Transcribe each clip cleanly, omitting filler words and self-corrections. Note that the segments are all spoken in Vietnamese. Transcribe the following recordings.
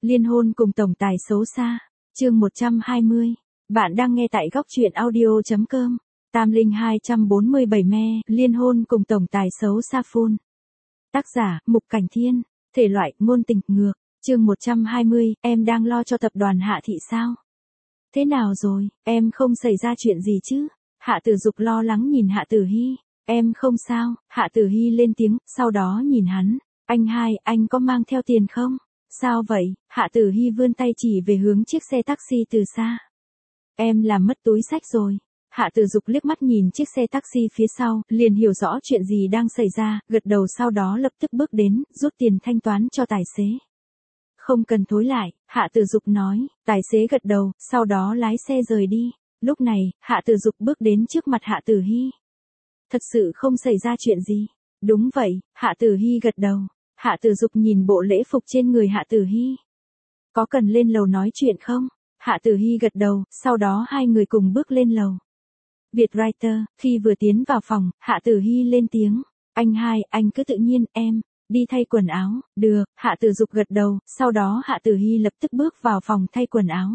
Liên hôn cùng tổng tài xấu xa. Chương 120. Bạn đang nghe tại góc truyện audio.com. Tam Linh 247 me, liên hôn cùng tổng tài xấu xa full. Tác giả, Mục Cảnh Thiên. Thể loại, ngôn tình, ngược. Chương 120, em đang lo cho tập đoàn Hạ Thị sao? Thế nào rồi, em không xảy ra chuyện gì chứ? Hạ Tử Dục lo lắng nhìn Hạ Tử Hy. Em không sao, Hạ Tử Hy lên tiếng, sau đó nhìn hắn. Anh hai, anh có mang theo tiền không? Sao vậy? Hạ Tử Hy vươn tay chỉ về hướng chiếc xe taxi từ xa. Em làm mất túi xách rồi. Hạ Tử Dục liếc mắt nhìn chiếc xe taxi phía sau, liền hiểu rõ chuyện gì đang xảy ra, gật đầu sau đó lập tức bước đến, rút tiền thanh toán cho tài xế. Không cần thối lại, Hạ Tử Dục nói, tài xế gật đầu, sau đó lái xe rời đi. Lúc này, Hạ Tử Dục bước đến trước mặt Hạ Tử Hy. Thật sự không xảy ra chuyện gì. Đúng vậy, Hạ Tử Hy gật đầu. Hạ Tử Dục nhìn bộ lễ phục trên người Hạ Tử Hy. Có cần lên lầu nói chuyện không? Hạ Tử Hy gật đầu, sau đó hai người cùng bước lên lầu. Vietwriter, khi vừa tiến vào phòng, Hạ Tử Hy lên tiếng. Anh hai, anh cứ tự nhiên, em, đi thay quần áo, được, Hạ Tử Dục gật đầu, sau đó Hạ Tử Hy lập tức bước vào phòng thay quần áo.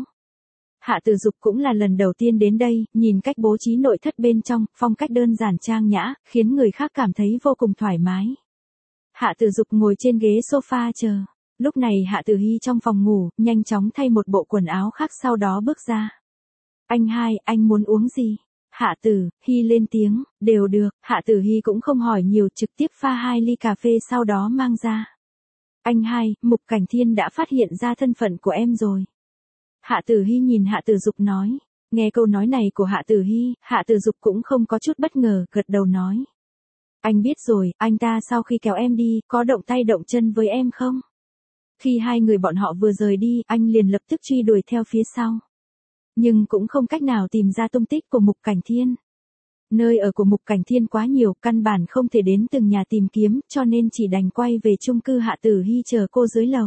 Hạ Tử Dục cũng là lần đầu tiên đến đây, nhìn cách bố trí nội thất bên trong, phong cách đơn giản trang nhã, khiến người khác cảm thấy vô cùng thoải mái. Hạ Tử Dục ngồi trên ghế sofa chờ. Lúc này Hạ Tử Hy trong phòng ngủ, nhanh chóng thay một bộ quần áo khác sau đó bước ra. Anh hai, anh muốn uống gì? Hạ Tử Hy lên tiếng, đều được, Hạ Tử Hy cũng không hỏi nhiều, trực tiếp pha 2 ly cà phê sau đó mang ra. Anh hai, Mục Cảnh Thiên đã phát hiện ra thân phận của em rồi. Hạ Tử Hy nhìn Hạ Tử Dục nói. Nghe câu nói này của Hạ Tử Hy, Hạ Tử Dục cũng không có chút bất ngờ, gật đầu nói. Anh biết rồi, anh ta sau khi kéo em đi, có động tay động chân với em không? Khi hai người bọn họ vừa rời đi, anh liền lập tức truy đuổi theo phía sau. Nhưng cũng không cách nào tìm ra tung tích của Mục Cảnh Thiên. Nơi ở của Mục Cảnh Thiên quá nhiều, căn bản không thể đến từng nhà tìm kiếm, cho nên chỉ đành quay về chung cư Hạ Tử Hy chờ cô dưới lầu.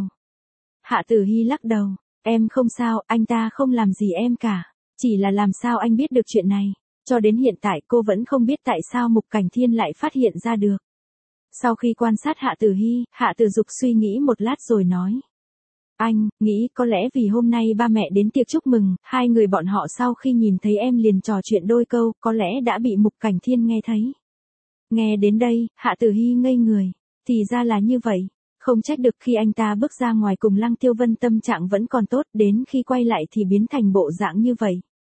Hạ Tử Hy lắc đầu, em không sao, anh ta không làm gì em cả. Chỉ là làm sao anh biết được chuyện này. Cho đến hiện tại cô vẫn không biết tại sao Mục Cảnh Thiên lại phát hiện ra được. Sau khi quan sát Hạ Tử Hy, Hạ Tử Dục suy nghĩ một lát rồi nói. Anh, nghĩ có lẽ vì hôm nay ba mẹ đến tiệc chúc mừng, hai người bọn họ sau khi nhìn thấy em liền trò chuyện đôi câu, có lẽ đã bị Mục Cảnh Thiên nghe thấy. Nghe đến đây, Hạ Tử Hy ngây người. Thì ra là như vậy. Không trách được khi anh ta bước ra ngoài cùng Lăng Tiêu Vân tâm trạng vẫn còn tốt, đến khi quay lại thì biến thành bộ dạng như vậy.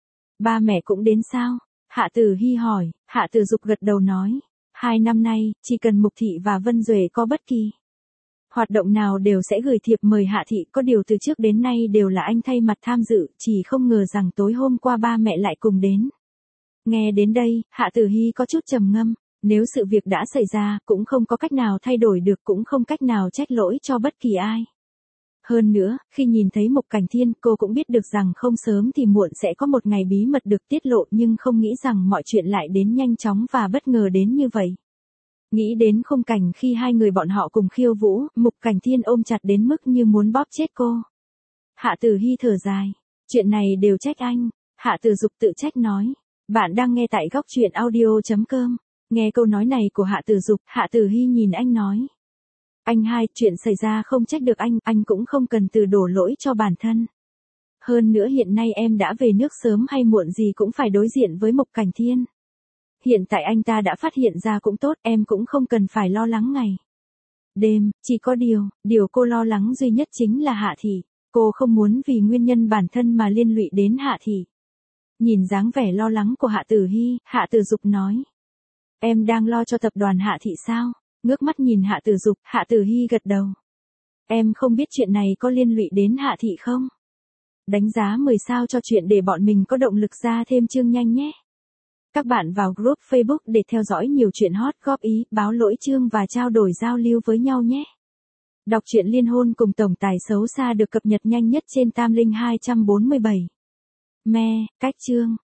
Ba mẹ cũng đến sao? Hạ Tử Hy hỏi. Hạ Tử Dục gật đầu nói. 2 năm nay, chỉ cần Mục Thị và Vân Duệ có bất kỳ hoạt động nào đều sẽ gửi thiệp mời Hạ Thị, có điều từ trước đến nay đều là anh thay mặt tham dự, chỉ không ngờ rằng tối hôm qua ba mẹ lại cùng đến. Nghe đến đây, Hạ Tử Hy có chút trầm ngâm, nếu sự việc đã xảy ra, cũng không có cách nào thay đổi được, cũng không cách nào trách lỗi cho bất kỳ ai. Hơn nữa, khi nhìn thấy Mục Cảnh Thiên, cô cũng biết được rằng không sớm thì muộn sẽ có một ngày bí mật được tiết lộ, nhưng không nghĩ rằng mọi chuyện lại đến nhanh chóng và bất ngờ đến như vậy. Nghĩ đến khung cảnh khi hai người bọn họ cùng khiêu vũ, Mục Cảnh Thiên ôm chặt đến mức như muốn bóp chết cô. Hạ Tử Hy thở dài. Chuyện này đều trách anh. Hạ Tử Dục tự trách nói. Bạn đang nghe tại góc truyện audio.com. Nghe câu nói này của Hạ Tử Dục, Hạ Tử Hy nhìn anh nói. Anh hai, chuyện xảy ra không trách được anh cũng không cần từ đổ lỗi cho bản thân. Hơn nữa hiện nay em đã về nước sớm hay muộn gì cũng phải đối diện với Mục Cảnh Thiên. Hiện tại anh ta đã phát hiện ra cũng tốt, em cũng không cần phải lo lắng ngày đêm, chỉ có điều cô lo lắng duy nhất chính là Hạ Thị. Cô không muốn vì nguyên nhân bản thân mà liên lụy đến Hạ Thị. Nhìn dáng vẻ lo lắng của Hạ Tử Hy, Hạ Tử Dục nói. Em đang lo cho tập đoàn Hạ Thị sao? Ngước mắt nhìn Hạ Tử Dục, Hạ Tử Hy gật đầu. Em không biết chuyện này có liên lụy đến Hạ Thị không? Đánh giá 10 sao cho chuyện để bọn mình có động lực ra thêm chương nhanh nhé. Các bạn vào group Facebook để theo dõi nhiều chuyện hot, góp ý, báo lỗi chương và trao đổi giao lưu với nhau nhé. Đọc truyện liên hôn cùng tổng tài xấu xa được cập nhật nhanh nhất trên Tam Linh 247. Me, cách chương.